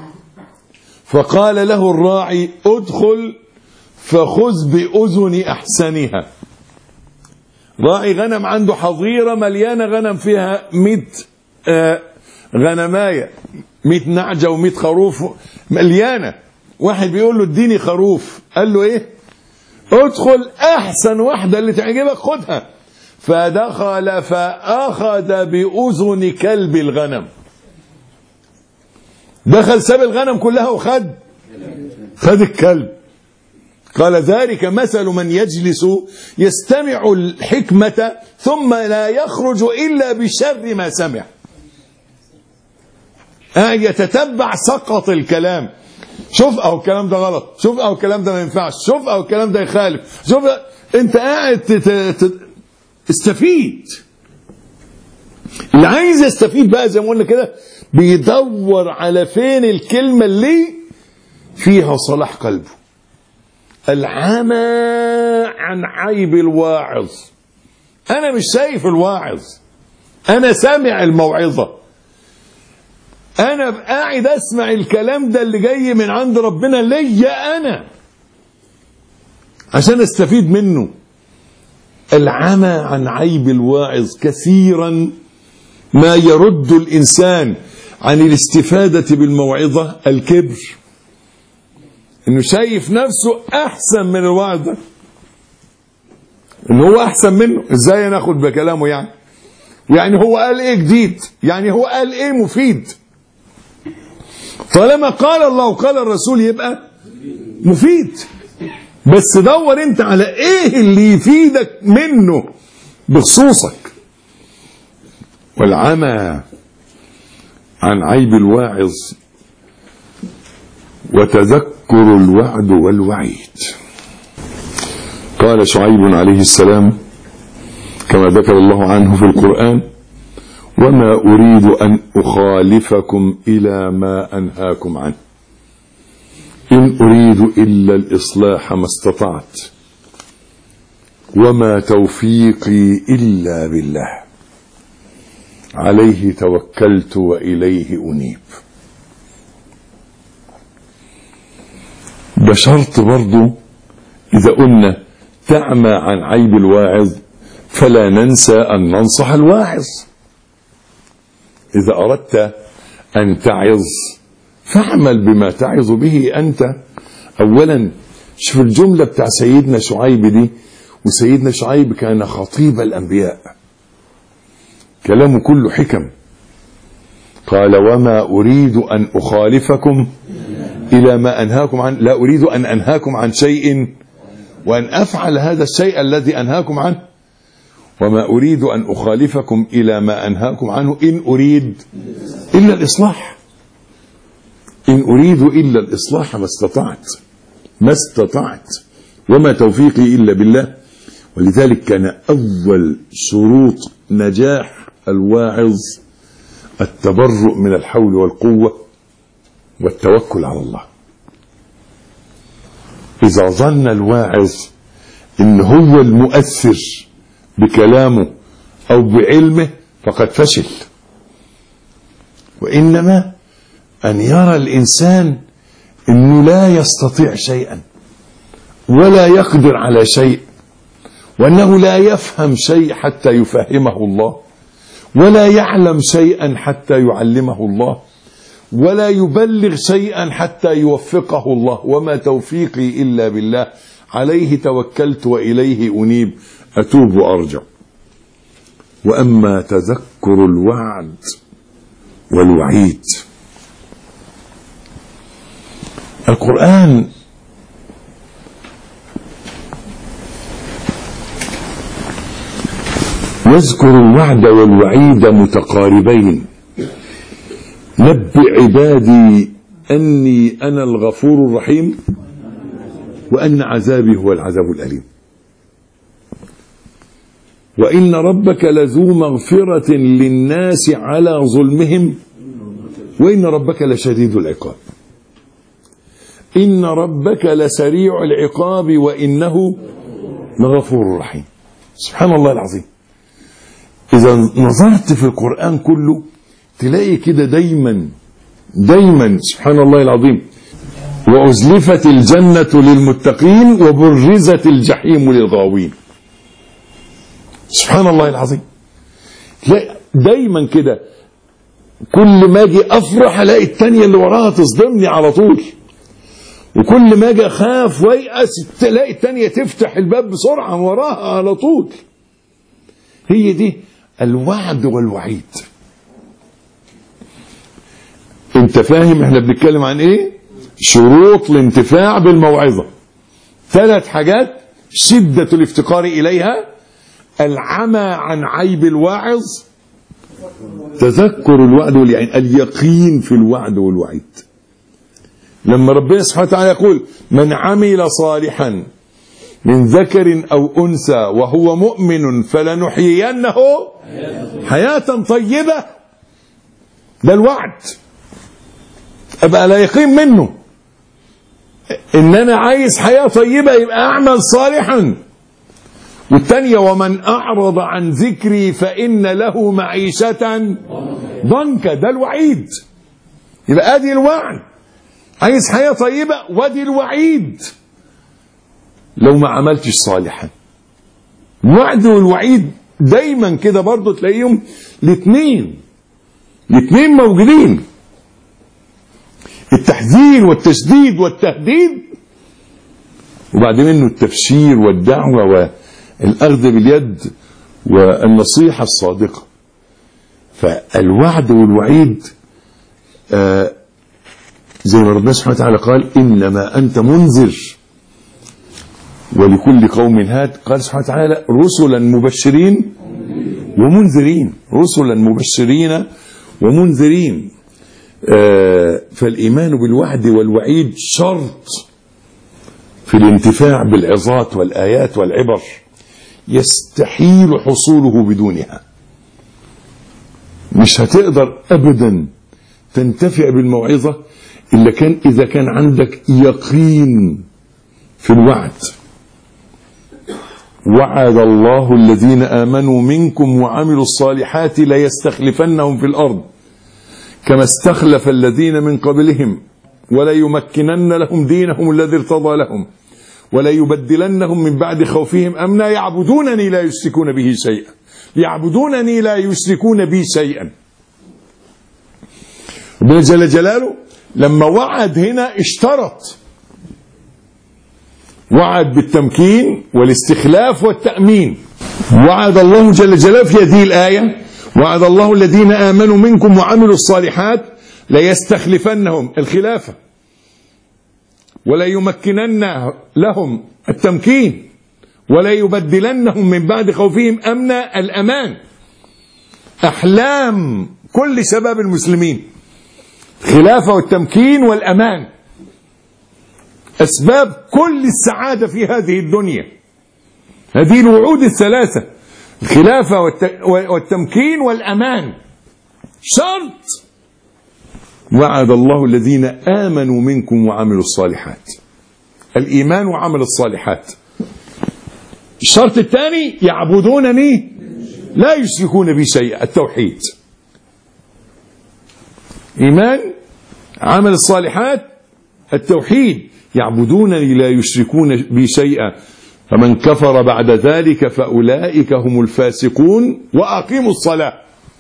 فقال له الراعي ادخل فخذ بأذن أحسنها. راعي غنم عنده حظيرة مليانة غنم فيها 100 غنماية، 100 نعجة و100 خروف مليانة. واحد بيقول له اديني خروف، قال له ايه؟ ادخل احسن واحدة اللي تعجبك خدها. فدخل فأخذ بأذن كلب الغنم، دخل ساب الغنم كلها وخد الكلب. قال ذلك مثل من يجلس يستمع الحكمة ثم لا يخرج إلا بشر ما سمع. يتتبع سقط الكلام، شوف الكلام ده غلط، شوف الكلام ده ما ينفعش، شوف الكلام ده يخالف، شوف انت قاعد استفيد. اللي عايز يستفيد بقى زي ما قلنا كده بيدور على فين الكلمة اللي فيها صلاح قلبه. العمى عن عيب الواعظ. انا مش شايف الواعظ، انا سامع الموعظة، انا قاعد اسمع الكلام ده اللي جاي من عند ربنا ليا انا عشان استفيد منه. العمى عن عيب الواعظ كثيرا ما يرد الإنسان عن الاستفادة بالموعظة الكبر، انه شايف نفسه احسن من الواعظ ده، انه هو احسن منه. ازاي ناخد بكلامه؟ يعني هو قال ايه جديد؟ يعني هو قال ايه مفيد؟ طالما قال الله وقال الرسول يبقى مفيد، بس دور انت على ايه اللي يفيدك منه بخصوصك. والعمى عن عيب الواعظ وتذكر الوعد والوعيد. قال شعيب عليه السلام كما ذكر الله عنه في القرآن: وما أريد أن أخالفكم إلى ما أنهاكم عنه إن أريد إلا الإصلاح ما استطعت وما توفيقي إلا بالله عليه توكلت وإليه أنيب. بشرط برضو إذا قلنا تعمى عن عيب الواعظ فلا ننسى أن ننصح الواعظ. إذا أردت أن تعظ فاعمل بما تعظ به أنت. أولا شوف الجملة بتاع سيدنا شعيب دي، وسيدنا شعيب كان خطيب الأنبياء، كلامه كله حكم. قال: وما أريد أن أخالفكم إلى ما أنهاكم عنه، لا أريد أن أنهاكم عن شيء وأن أفعل هذا الشيء الذي أنهاكم عنه. وما أريد أن أخالفكم إلى ما أنهاكم عنه إن أريد إلا الإصلاح. إن أريد إلا الإصلاح ما استطعت وما توفيقي إلا بالله. ولذلك كان أول شروط نجاح الواعظ التبرؤ من الحول والقوة والتوكل على الله. إذا ظن الواعظ إن هو المؤثر بكلامه أو بعلمه فقد فشل. وإنما أن يرى الإنسان أنه لا يستطيع شيئا ولا يقدر على شيء، وأنه لا يفهم شيء حتى يفهمه الله، ولا يعلم شيئا حتى يعلمه الله، ولا يبلغ شيئا حتى يوفقه الله. وما توفيقي إلا بالله عليه توكلت وإليه أنيب أتوب وأرجع. وأما تذكر الوعد والوعيد، القرآن يذكر الوعد والوعيد متقاربين. نبئ عبادي أني أنا الغفور الرحيم وأن عذابي هو العذاب الأليم. وإن ربك لذو مغفرة للناس على ظلمهم وإن ربك لشديد العقاب. إن ربك لسريع العقاب وإنه لغفور رحيم. سبحان الله العظيم. إذا نظرت في القرآن كله تلاقي كده دايما سبحان الله العظيم: وأزلفت الجنة للمتقين وبرزت الجحيم للغاوين. سبحان الله العظيم. دايما كده كل ما اجي افرح الاقي التانية اللي وراها تصدمني على طول، وكل ما اجي اخاف ويأس تلاقي التانية تفتح الباب بسرعة وراها على طول. هي دي الوعد والوعيد. انت فاهم احنا بنتكلم عن ايه؟ شروط الانتفاع بالموعظة 3 حاجات: شدة الافتقار اليها، العمى عن عيب الواعظ، تذكر الوعد والوعيد، اليقين في الوعد والوعيد. لما ربنا سبحانه وتعالى يقول: من عمل صالحا من ذكر أو أنثى وهو مؤمن فلنحيينه حياة طيبة، ده الوعد. أبقى لا يقين منه إن أنا عايز حياة طيبة يبقى أعمل صالحا. والثانية: ومن أعرض عن ذكري فإن له معيشة ضنكا، ده الوعيد. يبقى أدي الوعد، عايز حياة طيبة، وادي الوعيد لو ما عملتش صالحا. الوعد والوعيد دايما كده برضو تلاقيهم الاثنين موجودين، التحذير والتشديد والتهديد، وبعد منه التبشير والدعوة والأخذ باليد والنصيحة الصادقة. فالوعد والوعيد زي ما ربنا سبحانه وتعالى قال إنما أنت منذر ولكل قوم هاد. قال سبحانه وتعالى رسلا مبشرين ومنذرين، رسلا مبشرين ومنذرين. فالإيمان بالوعد والوعيد شرط في الانتفاع بالعظات والآيات والعبر، يستحيل حصوله بدونها. مش هتقدر أبدا تنتفع بالموعظة إذا كان عندك يقين في الوعد. وعد الله الذين آمنوا منكم وعملوا الصالحات ليستخلفنهم في الأرض كما استخلف الذين من قبلهم وليمكنن لهم دينهم الذي ارتضى لهم وليبدلنهم من بعد خوفهم أمنا يعبدونني لا يشركون به شيئا، يعبدونني لا يشركون بي شيئا. ربنا جل جلاله لما وعد هنا اشترط، وعد بالتمكين والاستخلاف والتأمين. وعد الله جل جلاله في هذه الآية وعد الله الذين آمنوا منكم وعملوا الصالحات ليستخلفنهم الخلافة ولا يمكنن لهم التمكين ولا يبدلنهم من بعد خوفهم أمنا الأمان. أحلام كل شباب المسلمين خلافة والتمكين والأمان، أسباب كل السعادة في هذه الدنيا. هذه الوعود الثلاثة الخلافة والتمكين والأمان شرط. وعد الله الذين آمنوا منكم وعملوا الصالحات، الإيمان وعمل الصالحات. الشرط الثاني يعبدونني لا يشركون بي شيئا، التوحيد. إيمان عمل الصالحات التوحيد. يعبدونني لا يشركون بي شيئا فمن كفر بعد ذلك فأولئك هم الفاسقون. وأقيموا الصلاة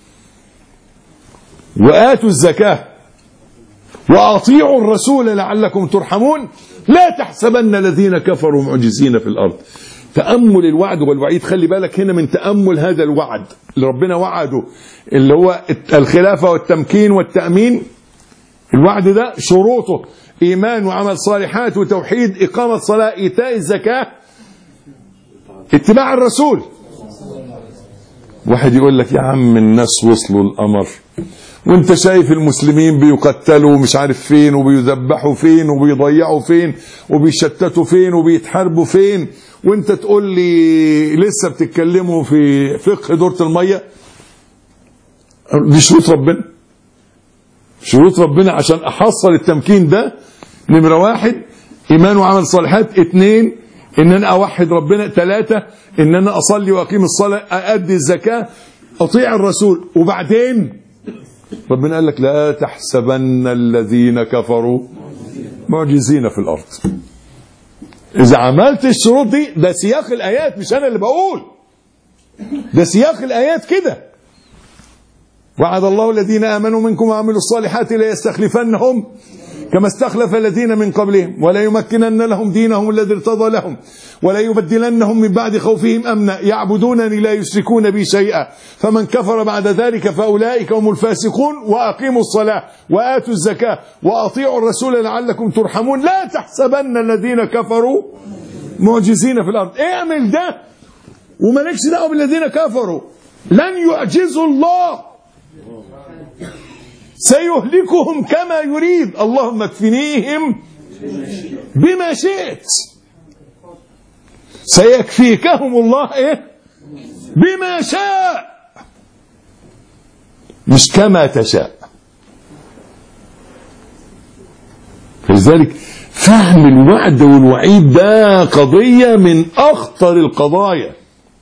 وآتوا الزكاة وأطيعوا الرسول لعلكم ترحمون. لا تحسبن الذين كفروا معجزين في الأرض. تأمل الوعد والوعيد. خلي بالك هنا من تأمل هذا الوعد اللي ربنا وعده اللي هو الخلافة والتمكين والتأمين. الوعد ده شروطه إيمان وعمل صالحات وتوحيد، إقامة صلاة، إيتاء الزكاة، اتباع الرسول. واحد يقول لك يا عم الناس وصلوا القمر وانت شايف المسلمين بيقتلوا مش عارف فين وبيذبحوا فين وبيضيعوا فين وبيشتتوا فين وبيتحاربوا فين، وانت تقول لي لسه بتتكلموا في فقه دورة المية. دي شروط ربنا، شروط ربنا عشان احصل التمكين ده. نمرة 1 ايمان وعمل صالحات، 2 ان انا اوحد ربنا، 3 ان انا اصلي واقيم الصلاة، اادي الزكاة، اطيع الرسول. وبعدين ربنا قال لك لا تحسبن الذين كفروا معجزين في الارض. اذا عملت الشروط دي، ده سياق الايات مش انا اللي بقول، ده سياق الايات كده. وعد الله الذين آمنوا منكم وعملوا الصالحات ليستخلفنهم كما استخلف الذين من قبلهم ولا يمكنن لهم دينهم الذي ارتضى لهم ولا يبدلنهم من بعد خوفهم أمنا يعبدونني لا يشركون بي شيئا فمن كفر بعد ذلك فأولئك هم الفاسقون. وأقيموا الصلاة وآتوا الزكاة وأطيعوا الرسول لعلكم ترحمون. لا تحسبن الذين كفروا معجزين في الأرض. اعمل ده ومالكش دعوه بالذين كفروا، لن يعجزوا الله، سيهلكهم كما يريد. اللهم اكفنيهم بما شئت. سيكفيكهم الله ايه؟ بما شاء، مش كما تشاء. فلذلك فهم الوعد والوعيد ده قضية من أخطر القضايا،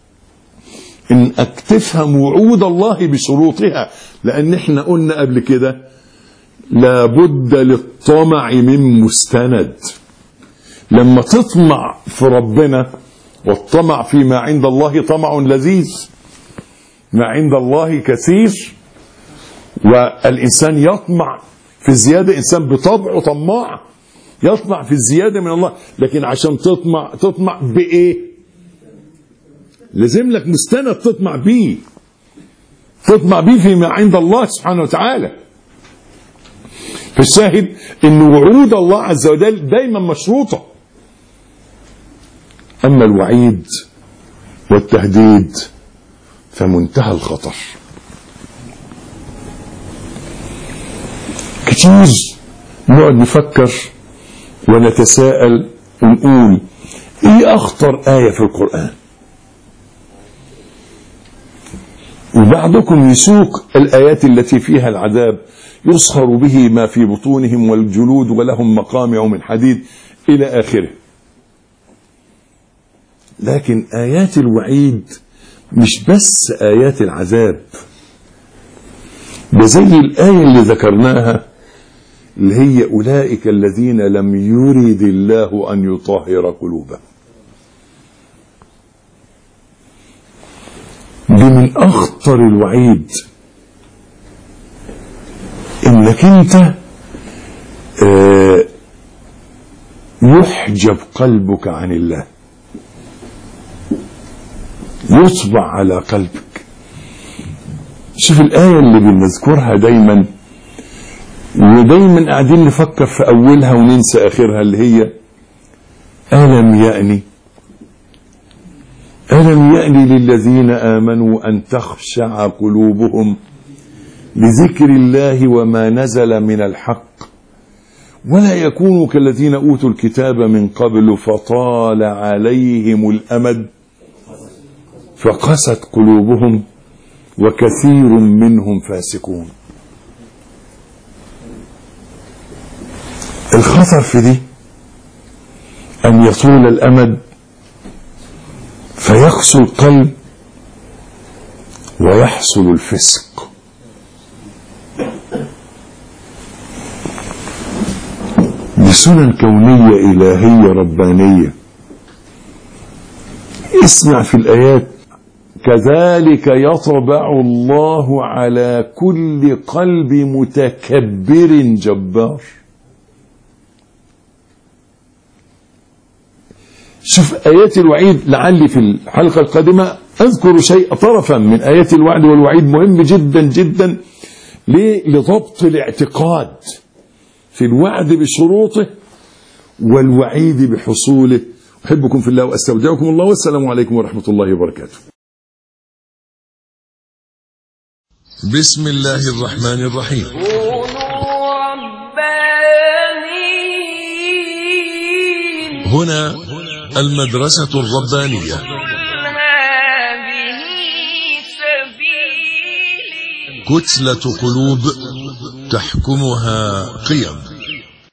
إنك تفهم وعود الله بشروطها. لأن احنا قلنا قبل كده لابد للطمع من مستند. لما تطمع في ربنا، والطمع فيما عند الله طمع لذيذ، ما عند الله كثير، والإنسان يطمع في الزيادة. إنسان بطبعه طماع، يطمع في الزيادة من الله. لكن عشان تطمع بإيه؟ لازم لك مستند تطمع بيه، تطمع بيه فيما عند الله سبحانه وتعالى. فالشاهد ان وعود الله عز وجل دايما مشروطة. اما الوعيد والتهديد فمنتهى الخطر. كتير نقعد نفكر ونتساءل ونقول ايه اخطر آية في القرآن؟ وبعضكم يسوق الآيات التي فيها العذاب يصهر به ما في بطونهم والجلود ولهم مقامع من حديد إلى آخره. لكن آيات الوعيد مش بس آيات العذاب، ده زي الآية اللي ذكرناها اللي هي أولئك الذين لم يرد الله أن يطهر قلوبهم. دي من أخطر الوعيد، إنك أنت يحجب قلبك عن الله، يطبع على قلبك. شوف الآية اللي بنذكرها دايما ودايما قاعدين نفكر في أولها وننسى آخرها، اللي هي ألم يأني للذين آمنوا أن تخشع قلوبهم لذكر الله وما نزل من الحق ولا يكونوا كالذين أوتوا الكتاب من قبل فطال عليهم الأمد فقست قلوبهم وكثير منهم فاسقون. الخطر في دي أن يطول الأمد فيقسو القلب ويحصل الفسق. بسنن كونية إلهية ربانية. اسمع في الآيات كذلك يطبع الله على كل قلب متكبر جبار. شوف آيات الوعيد، لعلي في الحلقة القادمة أذكر شيء طرفا من آيات الوعد والوعيد مهم جدا جدا لضبط الاعتقاد في الوعد بشروطه والوعيد بحصوله. أحبكم في الله وأستودعكم الله، والسلام عليكم ورحمة الله وبركاته. بسم الله الرحمن الرحيم. كونوا ربانيين. هنا المدرسة الربانية. هذه سبيلي. كتلة قلوب تحكمها قيم.